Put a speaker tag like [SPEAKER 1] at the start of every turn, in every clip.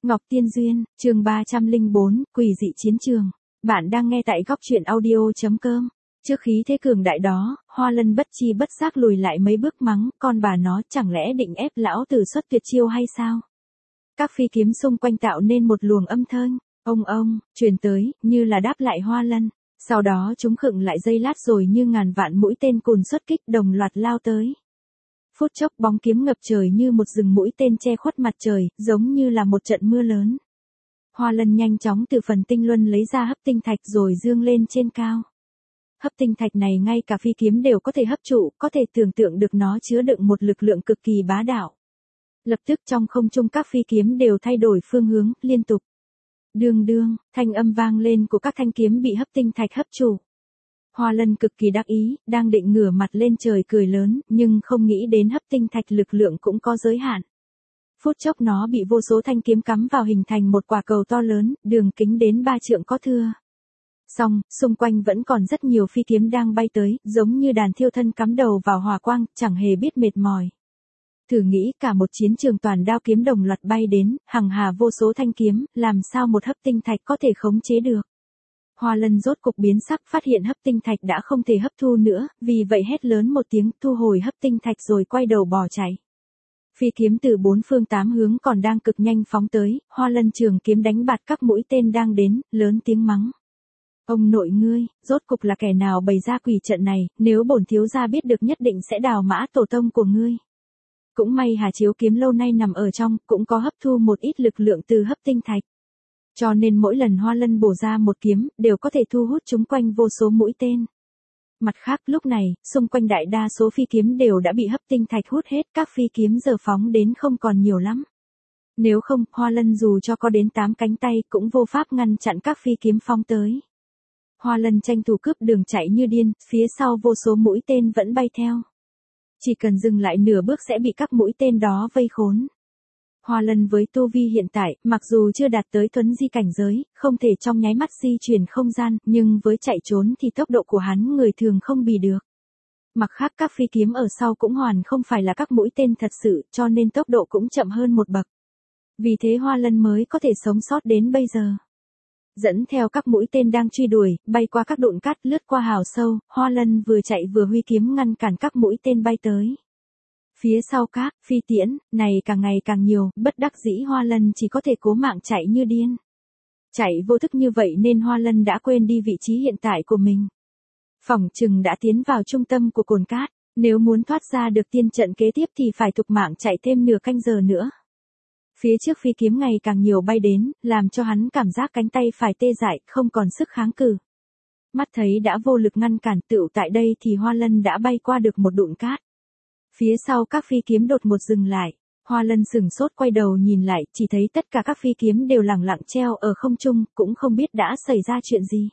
[SPEAKER 1] Ngọc Tiên Duyên, chương 304, Quỷ dị chiến trường. Bạn đang nghe tại góc truyện audio.com. Trước khí thế cường đại đó, Hoa Lân bất chi bất giác lùi lại mấy bước mắng, con bà nó chẳng lẽ định ép lão tử xuất tuyệt chiêu hay sao? Các phi kiếm xung quanh tạo nên một luồng âm thanh, ông, truyền tới, như là đáp lại Hoa Lân. Sau đó chúng khựng lại giây lát rồi như ngàn vạn mũi tên cùn xuất kích đồng loạt lao tới. Phút chốc bóng kiếm ngập trời như một rừng mũi tên che khuất mặt trời, giống như là một trận mưa lớn. Hoa Lân nhanh chóng từ phần tinh luân lấy ra hấp tinh thạch rồi dương lên trên cao. Hấp tinh thạch này ngay cả phi kiếm đều có thể hấp trụ, có thể tưởng tượng được nó chứa đựng một lực lượng cực kỳ bá đạo. Lập tức trong không trung các phi kiếm đều thay đổi phương hướng, liên tục. Đương, thanh âm vang lên của các thanh kiếm bị hấp tinh thạch hấp trụ. Hoa Lân cực kỳ đắc ý, đang định ngửa mặt lên trời cười lớn, nhưng không nghĩ đến hấp tinh thạch lực lượng cũng có giới hạn. Phút chốc nó bị vô số thanh kiếm cắm vào hình thành một quả cầu to lớn, đường kính đến 3 trượng có thưa. Song, xung quanh vẫn còn rất nhiều phi kiếm đang bay tới, giống như đàn thiêu thân cắm đầu vào hỏa quang, chẳng hề biết mệt mỏi. Thử nghĩ cả một chiến trường toàn đao kiếm đồng loạt bay đến, hằng hà vô số thanh kiếm, làm sao một hấp tinh thạch có thể khống chế được. Hoa Lân rốt cục biến sắc, phát hiện hấp tinh thạch đã không thể hấp thu nữa, vì vậy hét lớn một tiếng, thu hồi hấp tinh thạch rồi quay đầu bỏ chạy. Phi kiếm từ bốn phương tám hướng còn đang cực nhanh phóng tới, Hoa Lân trường kiếm đánh bạt các mũi tên đang đến, lớn tiếng mắng. Ông nội ngươi, rốt cục là kẻ nào bày ra quỷ trận này, nếu bổn thiếu gia biết được nhất định sẽ đào mã tổ tông của ngươi. Cũng may Hà Chiếu kiếm lâu nay nằm ở trong, cũng có hấp thu một ít lực lượng từ hấp tinh thạch. Cho nên mỗi lần Hoa Lân bổ ra một kiếm, đều có thể thu hút chúng quanh vô số mũi tên. Mặt khác lúc này, xung quanh đại đa số phi kiếm đều đã bị hấp tinh thạch hút hết, các phi kiếm giờ phóng đến không còn nhiều lắm. Nếu không, Hoa Lân dù cho có đến 8 cánh tay cũng vô pháp ngăn chặn các phi kiếm phóng tới. Hoa Lân tranh thủ cướp đường chạy như điên, phía sau vô số mũi tên vẫn bay theo. Chỉ cần dừng lại nửa bước sẽ bị các mũi tên đó vây khốn. Hoa Lân với tu vi hiện tại, mặc dù chưa đạt tới thuấn di cảnh giới, không thể trong nháy mắt di chuyển không gian, nhưng với chạy trốn thì tốc độ của hắn người thường không bì được. Mặt khác các phi kiếm ở sau cũng hoàn không phải là các mũi tên thật sự, cho nên tốc độ cũng chậm hơn một bậc. Vì thế Hoa Lân mới có thể sống sót đến bây giờ. Dẫn theo các mũi tên đang truy đuổi, bay qua các đụn cát lướt qua hào sâu, Hoa Lân vừa chạy vừa huy kiếm ngăn cản các mũi tên bay tới. Phía sau các phi tiễn, này càng ngày càng nhiều, bất đắc dĩ Hoa Lân chỉ có thể cố mạng chạy như điên. Chạy vô thức như vậy nên Hoa Lân đã quên đi vị trí hiện tại của mình. Phỏng chừng đã tiến vào trung tâm của cồn cát, nếu muốn thoát ra được tiên trận kế tiếp thì phải thục mạng chạy thêm nửa canh giờ nữa. Phía trước phi kiếm ngày càng nhiều bay đến, làm cho hắn cảm giác cánh tay phải tê dại, không còn sức kháng cự. Mắt thấy đã vô lực ngăn cản tựu tại đây thì Hoa Lân đã bay qua được một đụn cát. Phía sau các phi kiếm đột ngột dừng lại, Hoa Lân sửng sốt quay đầu nhìn lại, chỉ thấy tất cả các phi kiếm đều lẳng lặng treo ở không trung, cũng không biết đã xảy ra chuyện gì.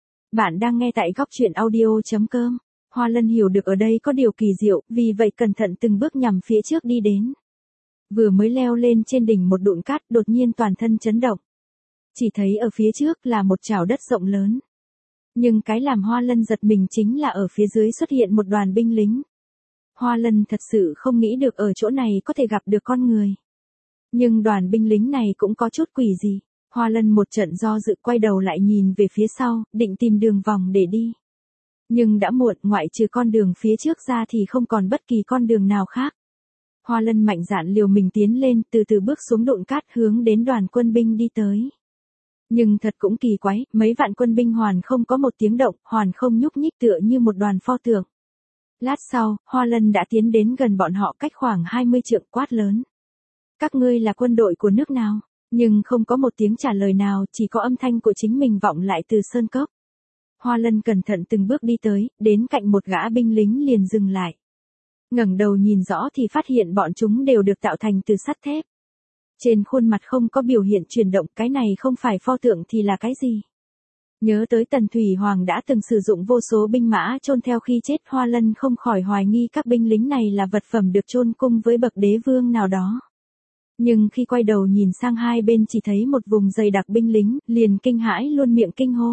[SPEAKER 1] Bạn đang nghe tại góc truyện audio.com. Hoa Lân hiểu được ở đây có điều kỳ diệu, vì vậy cẩn thận từng bước nhằm phía trước đi đến. Vừa mới leo lên trên đỉnh một đụn cát, đột nhiên toàn thân chấn động. Chỉ thấy ở phía trước là một chảo đất rộng lớn. Nhưng cái làm Hoa Lân giật mình chính là ở phía dưới xuất hiện một đoàn binh lính. Hoa Lân thật sự không nghĩ được ở chỗ này có thể gặp được con người. Nhưng đoàn binh lính này cũng có chút quỷ gì. Hoa Lân một trận do dự quay đầu lại nhìn về phía sau, định tìm đường vòng để đi. Nhưng đã muộn, ngoại trừ con đường phía trước ra thì không còn bất kỳ con đường nào khác. Hoa Lân mạnh dạn liều mình tiến lên, từ từ bước xuống đụn cát hướng đến đoàn quân binh đi tới. Nhưng thật cũng kỳ quái, mấy vạn quân binh hoàn không có một tiếng động, hoàn không nhúc nhích tựa như một đoàn pho tượng. Lát sau, Hoa Lân đã tiến đến gần bọn họ cách khoảng 20 trượng, quát lớn. Các ngươi là quân đội của nước nào? Nhưng không có một tiếng trả lời nào, chỉ có âm thanh của chính mình vọng lại từ sơn cốc. Hoa Lân cẩn thận từng bước đi tới, đến cạnh một gã binh lính liền dừng lại. Ngẩng đầu nhìn rõ thì phát hiện bọn chúng đều được tạo thành từ sắt thép. Trên khuôn mặt không có biểu hiện chuyển động, cái này không phải pho tượng thì là cái gì? Nhớ tới Tần Thủy Hoàng đã từng sử dụng vô số binh mã chôn theo khi chết, Hoa Lân không khỏi hoài nghi các binh lính này là vật phẩm được chôn cung với bậc đế vương nào đó. Nhưng khi quay đầu nhìn sang hai bên chỉ thấy một vùng dày đặc binh lính, liền kinh hãi luôn miệng kinh hô.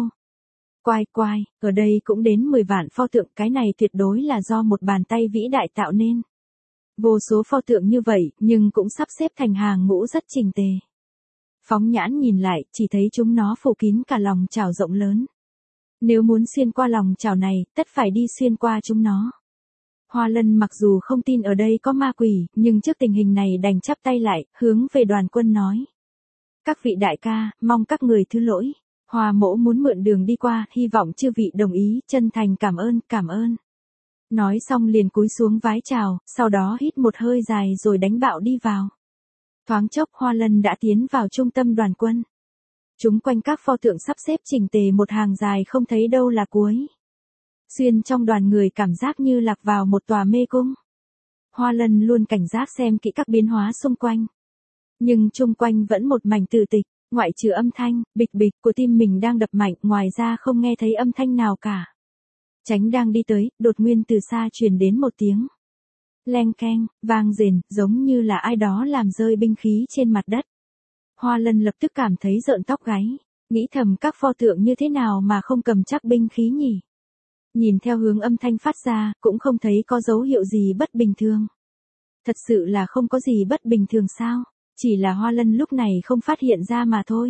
[SPEAKER 1] Quái, ở đây cũng đến 10 vạn pho tượng, cái này tuyệt đối là do một bàn tay vĩ đại tạo nên. Vô số pho tượng như vậy, nhưng cũng sắp xếp thành hàng ngũ rất chỉnh tề. Phóng nhãn nhìn lại, chỉ thấy chúng nó phủ kín cả lòng chảo rộng lớn. Nếu muốn xuyên qua lòng chảo này, tất phải đi xuyên qua chúng nó. Hoa Lân mặc dù không tin ở đây có ma quỷ, nhưng trước tình hình này đành chắp tay lại, hướng về đoàn quân nói. Các vị đại ca, mong các người thứ lỗi. Hoa mỗ muốn mượn đường đi qua, hy vọng chư vị đồng ý, chân thành cảm ơn, cảm ơn. Nói xong liền cúi xuống vái chào, sau đó hít một hơi dài rồi đánh bạo đi vào. Thoáng chốc Hoa Lân đã tiến vào trung tâm đoàn quân. Chúng quanh các pho tượng sắp xếp chỉnh tề một hàng dài không thấy đâu là cuối. Xuyên trong đoàn người cảm giác như lạc vào một tòa mê cung. Hoa Lân luôn cảnh giác xem kỹ các biến hóa xung quanh. Nhưng chung quanh vẫn một mảnh tịch tịch, ngoại trừ âm thanh, bịch bịch của tim mình đang đập mạnh, ngoài ra không nghe thấy âm thanh nào cả. Tránh đang đi tới, đột nhiên từ xa truyền đến một tiếng. Leng keng, vang rền, giống như là ai đó làm rơi binh khí trên mặt đất. Hoa Lân lập tức cảm thấy rợn tóc gáy, nghĩ thầm các pho tượng như thế nào mà không cầm chắc binh khí nhỉ. Nhìn theo hướng âm thanh phát ra, cũng không thấy có dấu hiệu gì bất bình thường. Thật sự là không có gì bất bình thường sao, chỉ là Hoa Lân lúc này không phát hiện ra mà thôi.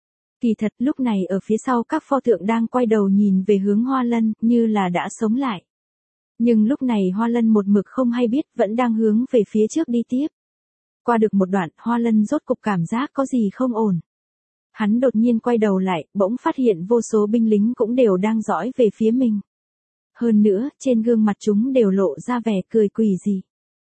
[SPEAKER 1] Kỳ thật lúc này ở phía sau các pho tượng đang quay đầu nhìn về hướng Hoa Lân, như là đã sống lại. Nhưng lúc này Hoa Lân một mực không hay biết, vẫn đang hướng về phía trước đi tiếp. Qua được một đoạn, Hoa Lân rốt cục cảm giác có gì không ổn. Hắn đột nhiên quay đầu lại, bỗng phát hiện vô số binh lính cũng đều đang dõi về phía mình. Hơn nữa, trên gương mặt chúng đều lộ ra vẻ cười quỷ dị.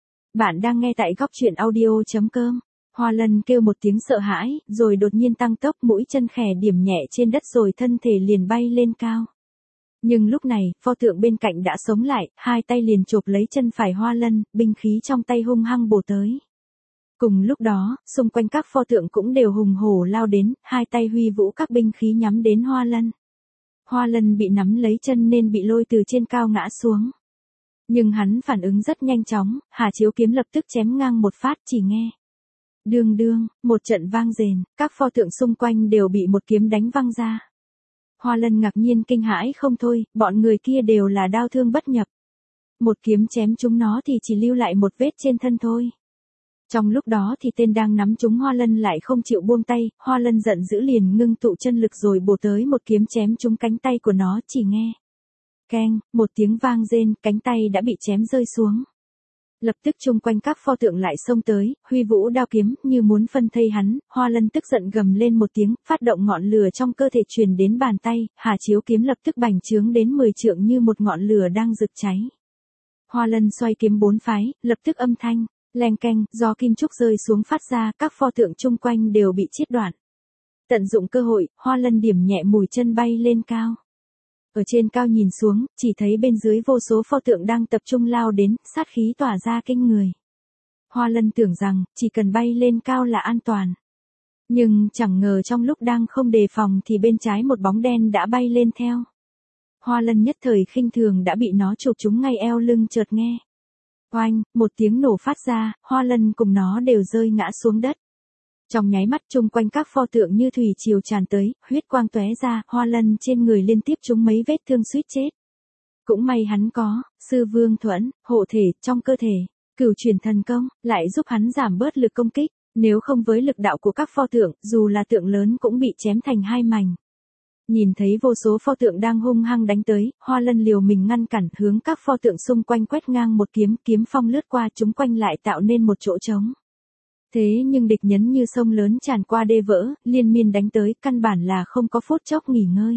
[SPEAKER 1] Bạn đang nghe tại góc truyện audio.com. Hoa Lân kêu một tiếng sợ hãi, rồi đột nhiên tăng tốc, mũi chân khè điểm nhẹ trên đất rồi thân thể liền bay lên cao. Nhưng lúc này, pho tượng bên cạnh đã sống lại, hai tay liền chộp lấy chân phải Hoa Lân, binh khí trong tay hung hăng bổ tới. Cùng lúc đó, xung quanh các pho tượng cũng đều hùng hổ lao đến, hai tay huy vũ các binh khí nhắm đến Hoa Lân. Hoa Lân bị nắm lấy chân nên bị lôi từ trên cao ngã xuống. Nhưng hắn phản ứng rất nhanh chóng, Hà Chiếu kiếm lập tức chém ngang một phát, chỉ nghe. Đương đương, một trận vang rền, các pho tượng xung quanh đều bị một kiếm đánh văng ra. Hoa Lân ngạc nhiên kinh hãi không thôi, bọn người kia đều là đao thương bất nhập. Một kiếm chém chúng nó thì chỉ lưu lại một vết trên thân thôi. Trong lúc đó thì tên đang nắm chúng Hoa Lân lại không chịu buông tay, Hoa Lân giận dữ liền ngưng tụ chân lực rồi bổ tới một kiếm chém trúng cánh tay của nó, chỉ nghe. Keng, một tiếng vang rên, cánh tay đã bị chém rơi xuống. Lập tức chung quanh các pho tượng lại xông tới, huy vũ đao kiếm như muốn phân thây hắn, Hoa Lân tức giận gầm lên một tiếng, phát động ngọn lửa trong cơ thể truyền đến bàn tay, Hà Chiếu kiếm lập tức bành trướng đến 10 trượng như một ngọn lửa đang rực cháy. Hoa Lân xoay kiếm bốn phái, lập tức âm thanh, leng keng, do kim trúc rơi xuống phát ra, các pho tượng chung quanh đều bị chiết đoạn. Tận dụng cơ hội, Hoa Lân điểm nhẹ mùi chân bay lên cao. Ở trên cao nhìn xuống, chỉ thấy bên dưới vô số pho tượng đang tập trung lao đến, sát khí tỏa ra kinh người. Hoa Lân tưởng rằng, chỉ cần bay lên cao là an toàn. Nhưng chẳng ngờ trong lúc đang không đề phòng thì bên trái một bóng đen đã bay lên theo. Hoa Lân nhất thời khinh thường đã bị nó chụp trúng ngay eo lưng, chợt nghe. Oanh, một tiếng nổ phát ra, Hoa Lân cùng nó đều rơi ngã xuống đất. Trong nháy mắt chung quanh các pho tượng như thủy triều tràn tới, huyết quang tóe ra, Hoa Lân trên người liên tiếp trúng mấy vết thương suýt chết. Cũng may hắn có, sư vương thuẫn, hộ thể, trong cơ thể, cửu chuyển thần công, lại giúp hắn giảm bớt lực công kích, nếu không với lực đạo của các pho tượng, dù là tượng lớn cũng bị chém thành hai mảnh. Nhìn thấy vô số pho tượng đang hung hăng đánh tới, Hoa Lân liều mình ngăn cản, hướng các pho tượng xung quanh quét ngang một kiếm, kiếm phong lướt qua chúng quanh lại tạo nên một chỗ trống. Thế nhưng địch nhân như sông lớn tràn qua đê vỡ, liên miên đánh tới, căn bản là không có phút chốc nghỉ ngơi.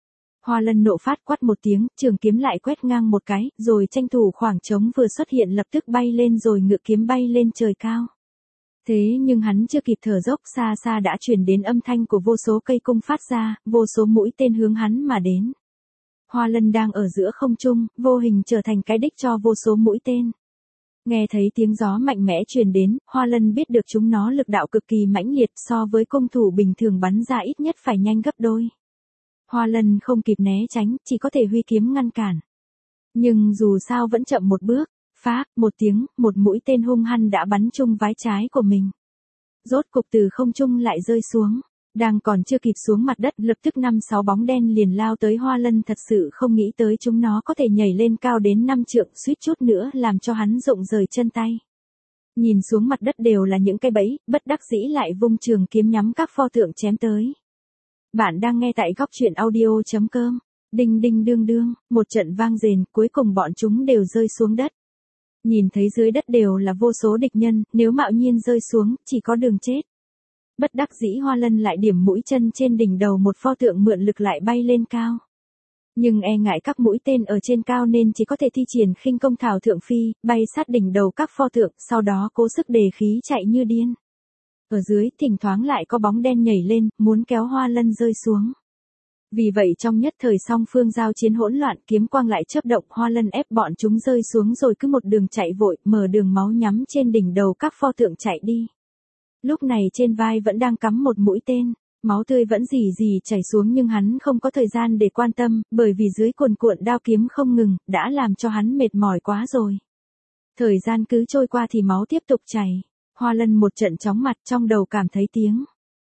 [SPEAKER 1] Hoa Lân nộ phát quát một tiếng, trường kiếm lại quét ngang một cái, rồi tranh thủ khoảng trống vừa xuất hiện lập tức bay lên rồi ngự kiếm bay lên trời cao. Thế nhưng hắn chưa kịp thở dốc, xa xa đã truyền đến âm thanh của vô số cây cung phát ra, vô số mũi tên hướng hắn mà đến. Hoa Lân đang ở giữa không trung, vô hình trở thành cái đích cho vô số mũi tên. Nghe thấy tiếng gió mạnh mẽ truyền đến, Hoa Lân biết được chúng nó lực đạo cực kỳ mãnh liệt, so với cung thủ bình thường bắn ra ít nhất phải nhanh gấp đôi. Hoa Lân không kịp né tránh, chỉ có thể huy kiếm ngăn cản. Nhưng dù sao vẫn chậm một bước, phá, một tiếng, một mũi tên hung hăng đã bắn trúng vai trái của mình. Rốt cục từ không trung lại rơi xuống. Đang còn chưa kịp xuống mặt đất, lập tức 5-6 bóng đen liền lao tới. Hoa Lân thật sự không nghĩ tới chúng nó có thể nhảy lên cao đến 5 trượng, suýt chút nữa làm cho hắn rụng rời chân tay. Nhìn xuống mặt đất đều là những cái bẫy, bất đắc dĩ lại vung trường kiếm nhắm các pho tượng chém tới. Bạn đang nghe tại góc truyện audio.com. Đinh đinh đương đương, một trận vang rền, cuối cùng bọn chúng đều rơi xuống đất. Nhìn thấy dưới đất đều là vô số địch nhân, nếu mạo nhiên rơi xuống, chỉ có đường chết. Bất đắc dĩ Hoa Lân lại điểm mũi chân trên đỉnh đầu một pho tượng mượn lực lại bay lên cao. Nhưng e ngại các mũi tên ở trên cao nên chỉ có thể thi triển khinh công thảo thượng phi, bay sát đỉnh đầu các pho tượng, sau đó cố sức đề khí chạy như điên. Ở dưới, thỉnh thoảng lại có bóng đen nhảy lên, muốn kéo Hoa Lân rơi xuống. Vì vậy trong nhất thời song phương giao chiến hỗn loạn, kiếm quang lại chớp động, Hoa Lân ép bọn chúng rơi xuống rồi cứ một đường chạy vội, mở đường máu nhắm trên đỉnh đầu các pho tượng chạy đi. Lúc này trên vai vẫn đang cắm một mũi tên, máu tươi vẫn rỉ rỉ chảy xuống nhưng hắn không có thời gian để quan tâm, bởi vì dưới cuồn cuộn đao kiếm không ngừng, đã làm cho hắn mệt mỏi quá rồi. Thời gian cứ trôi qua thì máu tiếp tục chảy. Hoa Lân một trận chóng mặt, trong đầu cảm thấy tiếng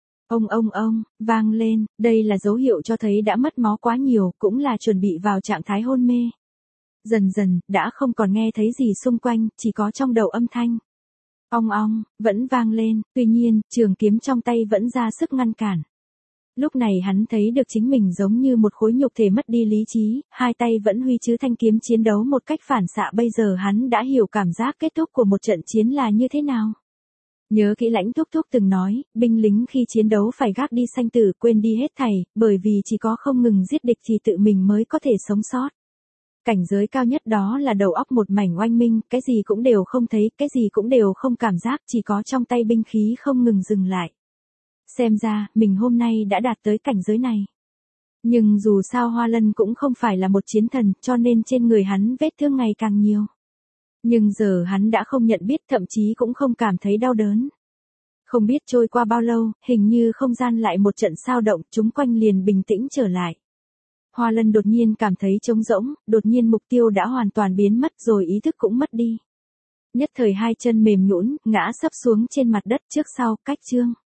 [SPEAKER 1] ông, vang lên, đây là dấu hiệu cho thấy đã mất máu quá nhiều, cũng là chuẩn bị vào trạng thái hôn mê. Dần dần, đã không còn nghe thấy gì xung quanh, chỉ có trong đầu âm thanh. Ong, vẫn vang lên, tuy nhiên, trường kiếm trong tay vẫn ra sức ngăn cản. Lúc này hắn thấy được chính mình giống như một khối nhục thể mất đi lý trí, hai tay vẫn huy chứ thanh kiếm chiến đấu một cách phản xạ, bây giờ hắn đã hiểu cảm giác kết thúc của một trận chiến là như thế nào. Nhớ kỹ Lãnh Thúc Thúc từng nói, binh lính khi chiến đấu phải gác đi sanh tử, quên đi hết thảy, bởi vì chỉ có không ngừng giết địch thì tự mình mới có thể sống sót. Cảnh giới cao nhất đó là đầu óc một mảnh oanh minh, cái gì cũng đều không thấy, cái gì cũng đều không cảm giác, chỉ có trong tay binh khí không ngừng dừng lại. Xem ra, mình hôm nay đã đạt tới cảnh giới này. Nhưng dù sao Hoa Lân cũng không phải là một chiến thần, cho nên trên người hắn vết thương ngày càng nhiều. Nhưng giờ hắn đã không nhận biết, thậm chí cũng không cảm thấy đau đớn. Không biết trôi qua bao lâu, hình như không gian lại một trận sao động, chúng quanh liền bình tĩnh trở lại. Hoa Lân đột nhiên cảm thấy trống rỗng, đột nhiên mục tiêu đã hoàn toàn biến mất rồi ý thức cũng mất đi. Nhất thời hai chân mềm nhũn, ngã sấp xuống trên mặt đất, trước sau cách chương.